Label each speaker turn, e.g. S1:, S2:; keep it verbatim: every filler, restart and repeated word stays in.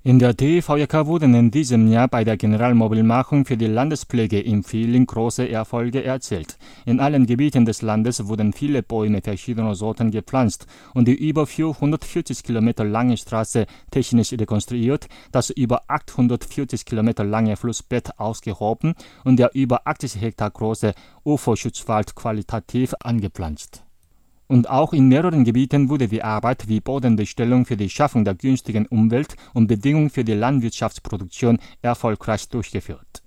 S1: In der D V J K wurden in diesem Jahr bei der Generalmobilmachung für die Landespflege in Villingen große Erfolge erzielt. In allen Gebieten des Landes wurden viele Bäume verschiedener Sorten gepflanzt und die über vierhundertvierzig Kilometer lange Straße technisch rekonstruiert, das über achthundertvierzig Kilometer lange Flussbett ausgehoben und der über achtzig Hektar große Uferschutzwald qualitativ angepflanzt. Und auch in mehreren Gebieten wurde die Arbeit wie Bodenbestellung für die Schaffung der günstigen Umwelt und Bedingungen für die Landwirtschaftsproduktion erfolgreich durchgeführt.